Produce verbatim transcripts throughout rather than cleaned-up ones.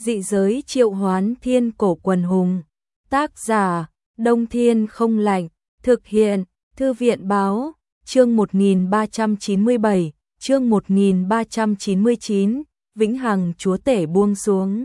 Dị giới triệu hoán thiên cổ quần hùng. Tác giả, Đông Thiên không lạnh. Thực hiện, Thư viện báo, chương một nghìn ba trăm chín mươi bảy, chương một nghìn ba trăm chín mươi chín, Vĩnh Hằng chúa tể buông xuống.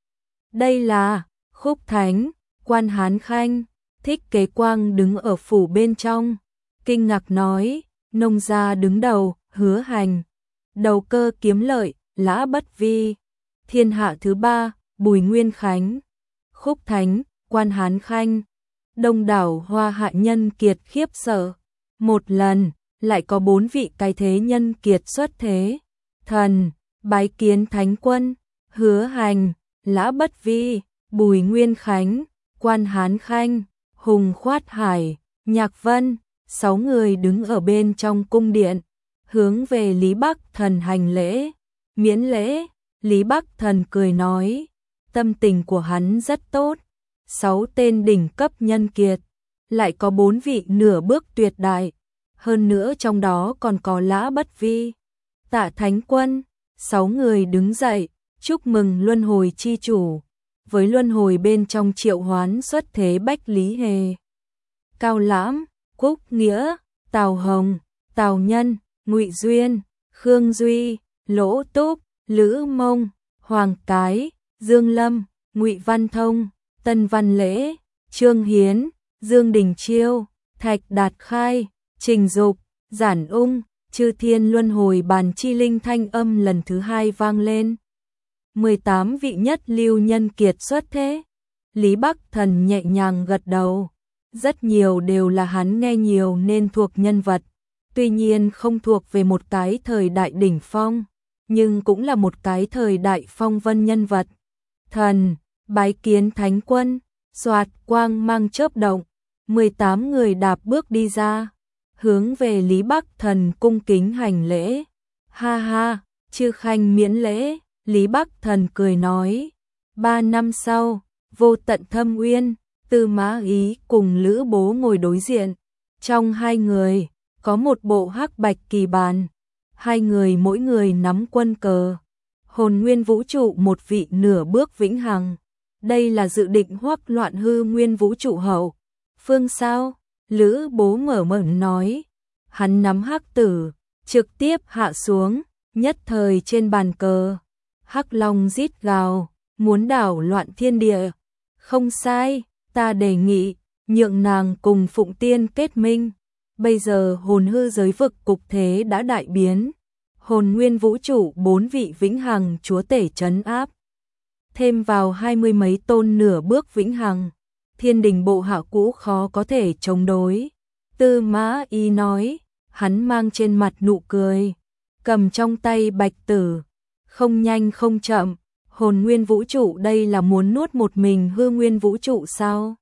Đây là Khúc Thánh, Quan Hán Khanh. Thích Kế Quang đứng ở phủ bên trong, kinh ngạc nói, nông gia đứng đầu, Hứa Hành, đầu cơ kiếm lợi, Lã Bất Vi, thiên hạ thứ ba, Bùi Nguyên Khánh. Khúc Thánh, Quan Hán Khanh. Đông đảo hoa hạ nhân kiệt khiếp sợ. Một lần, lại có bốn vị cái thế nhân kiệt xuất thế. Thần, bái kiến Thánh Quân, Hứa Hành, Lã Bất Vi, Bùi Nguyên Khánh, Quan Hán Khanh, Hùng Khoát Hải, Nhạc Vân. Sáu người đứng ở bên trong cung điện, hướng về Lý Bắc Thần hành lễ. Miễn lễ, Lý Bắc Thần cười nói, tâm tình của hắn rất tốt. Sáu tên đỉnh cấp nhân kiệt, lại có bốn vị nửa bước tuyệt đại, hơn nữa trong đó còn có Lã Bất Vi, Tạ Thánh Quân. Sáu người đứng dậy, chúc mừng luân hồi chi chủ, với luân hồi bên trong triệu hoán xuất thế Bách Lý Hề, Cao Lãm, Cúc Nghĩa, Tào Hồng, Tào Nhân, Ngụy Duyên, Khương Duy, Lỗ Túc, Lữ Mông, Hoàng Cái, Dương Lâm, Ngụy Văn Thông, Tân Văn Lễ, Trương Hiến, Dương Đình Chiêu, Thạch Đạt Khai, Trình Dục, Giản Ung. Chư thiên luân hồi bàn chi linh thanh âm lần thứ hai vang lên. mười tám vị nhất lưu nhân kiệt xuất thế. Lý Bắc Thần nhẹ nhàng gật đầu. Rất nhiều đều là hắn nghe nhiều nên thuộc nhân vật. Tuy nhiên không thuộc về một cái thời đại đỉnh phong, nhưng cũng là một cái thời đại phong vân nhân vật. Thần, bái kiến Thánh Quân. Soạt quang mang chớp động, mười tám người đạp bước đi ra, hướng về Lý Bắc Thần cung kính hành lễ. Ha ha, chư khanh miễn lễ. Lý Bắc Thần cười nói, ba năm sau, Vô Tận Thâm Uyên, Tư Mã Ý cùng Lữ Bố ngồi đối diện. Trong hai người, có một bộ hắc bạch kỳ bàn. Hai người mỗi người nắm quân cờ. Hồn nguyên vũ trụ một vị nửa bước vĩnh hằng. Đây là dự định hoắc loạn hư nguyên vũ trụ hậu. Phương sao? Lữ Bố mở mởn nói. Hắn nắm hắc tử, trực tiếp hạ xuống, nhất thời trên bàn cờ. Hắc long rít gào, muốn đảo loạn thiên địa. Không sai, ta đề nghị, nhượng nàng cùng Phụng Tiên kết minh. Bây giờ hồn hư giới vực cục thế đã đại biến. Hồn nguyên vũ trụ bốn vị vĩnh hằng chúa tể trấn áp. Thêm vào hai mươi mấy tôn nửa bước vĩnh hằng. Thiên đình bộ hạ cũ khó có thể chống đối. Tư Mã Ý nói, hắn mang trên mặt nụ cười, cầm trong tay bạch tử, không nhanh không chậm. Hồn nguyên vũ trụ đây là muốn nuốt một mình hư nguyên vũ trụ sao?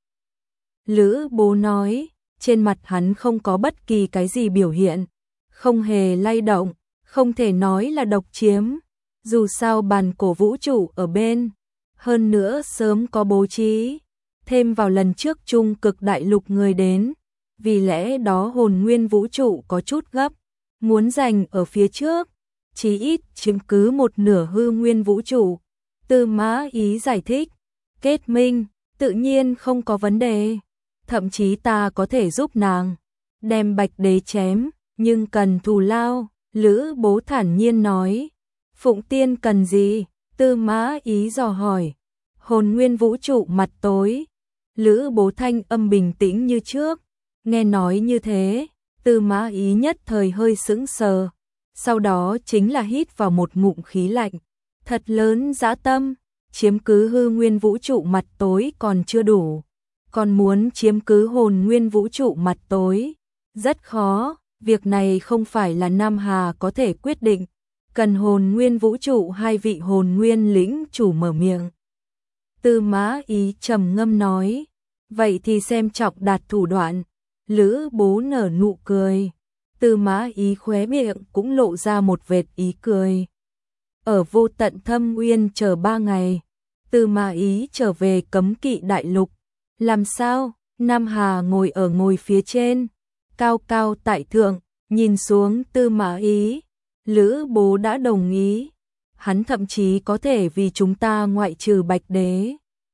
Lữ Bố nói, trên mặt hắn không có bất kỳ cái gì biểu hiện, không hề lay động, không thể nói là độc chiếm. Dù sao bàn cổ vũ trụ ở bên, hơn nữa sớm có bố trí, thêm vào lần trước trung cực đại lục người đến, vì lẽ đó hồn nguyên vũ trụ có chút gấp, muốn giành ở phía trước, chí ít chiếm cứ một nửa hư nguyên vũ trụ. Tư Mã Ý giải thích, kết minh, tự nhiên không có vấn đề, thậm chí ta có thể giúp nàng đem Bạch Đế chém, nhưng cần thù lao. Lữ Bố thản nhiên nói. Phụng Tiên cần gì? Tư Mã Ý dò hỏi. Hồn nguyên vũ trụ mặt tối. Lữ Bố thanh âm bình tĩnh như trước. Nghe nói như thế, Tư Mã Ý nhất thời hơi sững sờ. Sau đó chính là hít vào một ngụm khí lạnh. Thật lớn dã tâm, chiếm cứ hư nguyên vũ trụ mặt tối còn chưa đủ. Còn muốn chiếm cứ hồn nguyên vũ trụ mặt tối. Rất khó, việc này không phải là Nam Hà có thể quyết định. Cần hồn nguyên vũ trụ hai vị hồn nguyên lĩnh chủ mở miệng. Tư Mã Ý trầm ngâm nói. Vậy thì xem trọng đạt thủ đoạn. Lữ Bố nở nụ cười. Tư Mã Ý khóe miệng cũng lộ ra một vệt ý cười. Ở Vô Tận Thâm Uyên chờ ba ngày. Tư Mã Ý trở về Cấm Kỵ Đại Lục. Làm sao? Nam Hà ngồi ở ngồi phía trên, cao cao tại thượng, nhìn xuống Tư Mã Ý. Lữ Bố đã đồng ý. hắn thậm chí có thể vì chúng ta ngoại trừ Bạch Đế.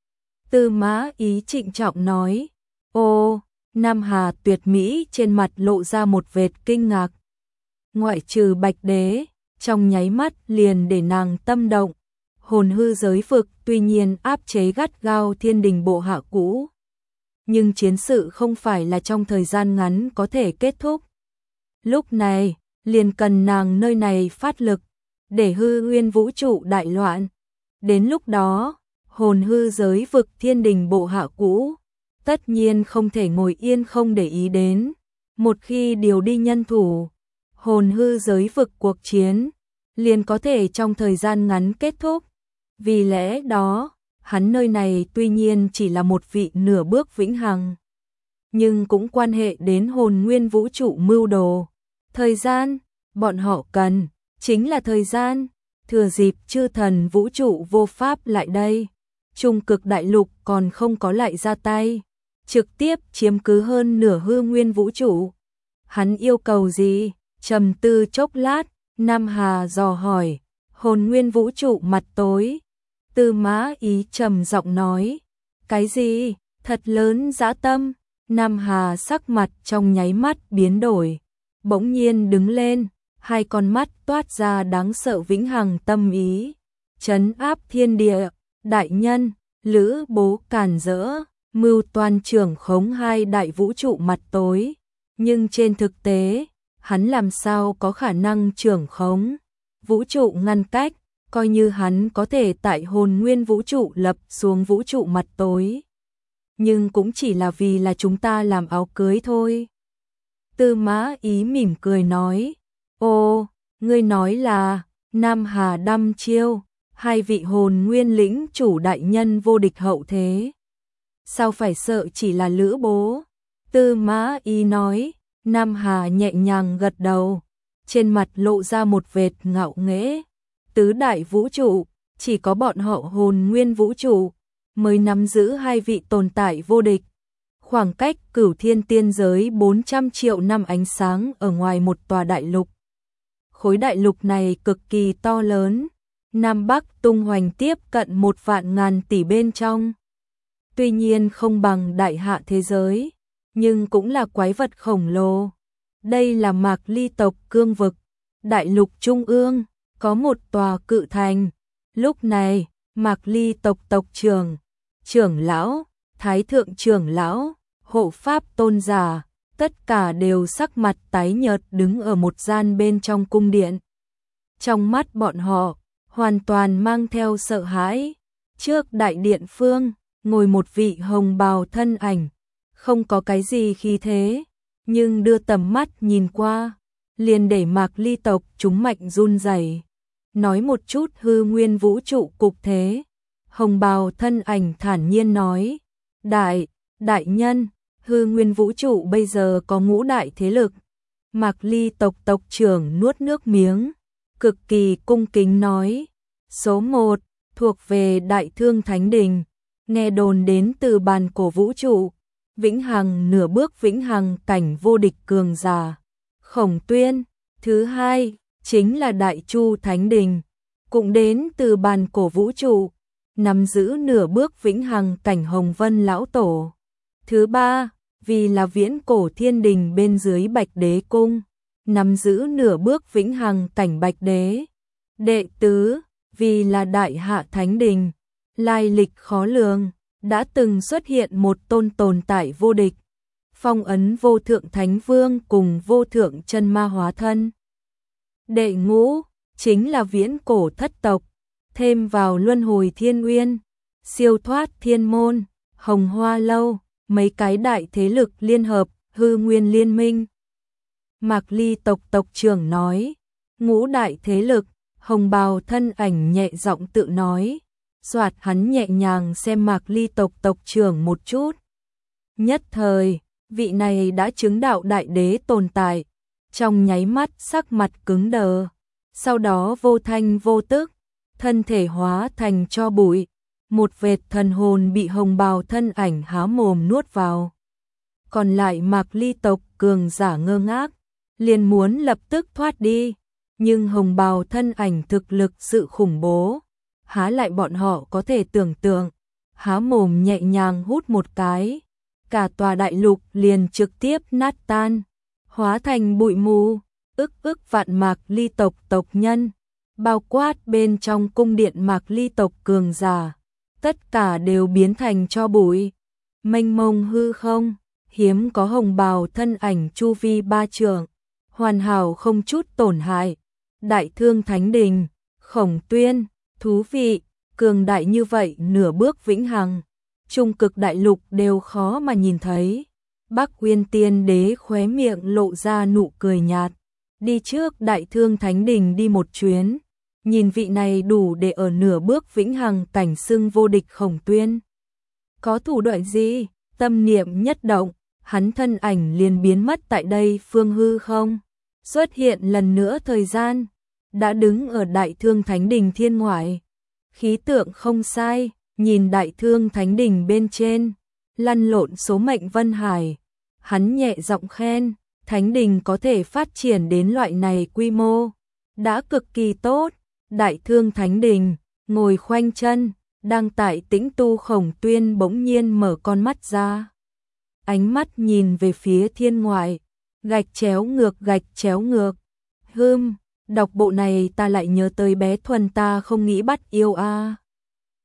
Tư Mã Ý trịnh trọng nói. Ô, Nam Hà tuyệt mỹ trên mặt lộ ra một vệt kinh ngạc. Ngoại trừ Bạch Đế, trong nháy mắt liền để nàng tâm động. Hồn hư giới vực tuy nhiên áp chế gắt gao thiên đình bộ hạ cũ. Nhưng chiến sự không phải là trong thời gian ngắn có thể kết thúc. Lúc này, liền cần nàng nơi này phát lực, để hư nguyên vũ trụ đại loạn. Đến lúc đó, hồn hư giới vực thiên đình bộ hạ cũ, tất nhiên không thể ngồi yên không để ý đến. Một khi điều đi nhân thủ, hồn hư giới vực cuộc chiến, liền có thể trong thời gian ngắn kết thúc. Vì lẽ đó, hắn nơi này tuy nhiên chỉ là một vị nửa bước vĩnh hằng, nhưng cũng quan hệ đến hồn nguyên vũ trụ mưu đồ. Thời gian, bọn họ cần, chính là thời gian, thừa dịp chư thần vũ trụ vô pháp lại đây. Trung cực đại lục còn không có lại ra tay, trực tiếp chiếm cứ hơn nửa hư nguyên vũ trụ. Hắn yêu cầu gì? Trầm tư chốc lát, Nam Hà dò hỏi. Hồn nguyên vũ trụ mặt tối. Tư Mã Ý trầm giọng nói. Cái gì? Thật lớn dã tâm. Nam Hà sắc mặt trong nháy mắt biến đổi, bỗng nhiên đứng lên, hai con mắt toát ra đáng sợ vĩnh hằng tâm ý. Trấn áp thiên địa, đại nhân, Lữ Bố càn rỡ, mưu toan trưởng khống hai đại vũ trụ mặt tối. Nhưng trên thực tế, hắn làm sao có khả năng trưởng khống vũ trụ ngăn cách, coi như hắn có thể tại hồn nguyên vũ trụ lập xuống vũ trụ mặt tối, nhưng cũng chỉ là vì là chúng ta làm áo cưới thôi. Tư Mã Ý mỉm cười nói. Ô, ngươi nói là Nam Hà đăm chiêu, hai vị hồn nguyên lĩnh chủ đại nhân vô địch hậu thế. Sao phải sợ chỉ là Lữ Bố? Tư Mã Ý nói. Nam Hà nhẹ nhàng gật đầu, trên mặt lộ ra một vệt ngạo nghễ. Tứ đại vũ trụ, chỉ có bọn họ hồn nguyên vũ trụ mới nắm giữ hai vị tồn tại vô địch. Khoảng cách cửu thiên tiên giới bốn trăm triệu năm ánh sáng ở ngoài một tòa đại lục. Khối đại lục này cực kỳ to lớn, Nam Bắc tung hoành tiếp cận một vạn ngàn tỷ bên trong. Tuy nhiên không bằng đại hạ thế giới, nhưng cũng là quái vật khổng lồ. Đây là Mạc Ly tộc cương vực, đại lục trung ương, có một tòa cự thành. Lúc này, Mạc Ly tộc tộc trưởng, trưởng lão, thái thượng trưởng lão, hộ pháp tôn giả, tất cả đều sắc mặt tái nhợt đứng ở một gian bên trong cung điện. Trong mắt bọn họ, hoàn toàn mang theo sợ hãi. Trước đại điện phương, ngồi một vị hồng bào thân ảnh, không có cái gì khí thế, nhưng đưa tầm mắt nhìn qua, liền để Mạc Ly tộc chúng mạnh run rẩy. Nói một chút hư nguyên vũ trụ cục thế. Hồng bào thân ảnh thản nhiên nói. Đại, đại nhân, hư nguyên vũ trụ bây giờ có ngũ đại thế lực. Mạc Ly tộc tộc trưởng nuốt nước miếng, cực kỳ cung kính nói. Số một, thuộc về Đại Thương Thánh Đình, nghe đồn đến từ bàn cổ vũ trụ, vĩnh hằng nửa bước vĩnh hằng cảnh vô địch cường giả, Khổng Tuyên. Thứ hai, chính là Đại Chu Thánh Đình, cũng đến từ bàn cổ vũ trụ, nắm giữ nửa bước vĩnh hằng cảnh Hồng Vân Lão Tổ. Thứ ba, vì là viễn cổ thiên đình bên dưới Bạch Đế Cung, nắm giữ nửa bước vĩnh hằng cảnh Bạch Đế. Đệ tứ, vì là Đại Hạ Thánh Đình, lai lịch khó lường, đã từng xuất hiện một tôn tồn tại vô địch, phong ấn vô thượng Thánh Vương cùng vô thượng chân ma hóa thân. Đệ ngũ, chính là viễn cổ thất tộc, thêm vào luân hồi thiên uyên, siêu thoát thiên môn, hồng hoa lâu, mấy cái đại thế lực liên hợp, hư nguyên liên minh. Mạc Ly tộc tộc trưởng nói. Ngũ đại thế lực, hồng bào thân ảnh nhẹ giọng tự nói. Soạt hắn nhẹ nhàng xem Mạc Ly tộc tộc trưởng một chút. Nhất thời, vị này đã chứng đạo đại đế tồn tại, trong nháy mắt sắc mặt cứng đờ, sau đó vô thanh vô tức, thân thể hóa thành tro bụi, một vệt thần hồn bị hồng bào thân ảnh há mồm nuốt vào. Còn lại Mạc Ly tộc cường giả ngơ ngác, liền muốn lập tức thoát đi, nhưng hồng bào thân ảnh thực lực sự khủng bố, há lại bọn họ có thể tưởng tượng. Há mồm nhẹ nhàng hút một cái, cả tòa đại lục liền trực tiếp nát tan, hóa thành bụi mù. Ức ức vạn Mạc Ly tộc tộc nhân, bao quát bên trong cung điện Mạc Ly tộc cường giả, tất cả đều biến thành tro bụi. Mênh mông hư không, hiếm có hồng bào thân ảnh chu vi ba trượng, hoàn hảo không chút tổn hại. Đại Thương Thánh Đình, Khổng Tuyên, thú vị, cường đại như vậy nửa bước vĩnh hằng, trung cực đại lục đều khó mà nhìn thấy. Bắc Uyên Tiên Đế khóe miệng lộ ra nụ cười nhạt, đi trước Đại Thương Thánh Đình đi một chuyến, nhìn vị này đủ để ở nửa bước vĩnh hằng cảnh xưng vô địch Khổng Tuyên. Có thủ đoạn gì? Tâm niệm nhất động, hắn thân ảnh liền biến mất tại đây phương hư không, xuất hiện lần nữa thời gian, đã đứng ở Đại Thương Thánh Đình thiên ngoại. Khí tượng không sai, nhìn Đại Thương Thánh Đình bên trên, lăn lộn số mệnh vân hải, hắn nhẹ giọng khen, Thánh Đình có thể phát triển đến loại này quy mô, đã cực kỳ tốt. Đại Thương Thánh Đình, ngồi khoanh chân, đang tại tĩnh tu Khổng Tuyên bỗng nhiên mở con mắt ra. Ánh mắt nhìn về phía thiên ngoại, gạch chéo ngược gạch chéo ngược. Hừm, đọc bộ này ta lại nhớ tới bé Thuần ta không nghĩ bắt yêu a. À.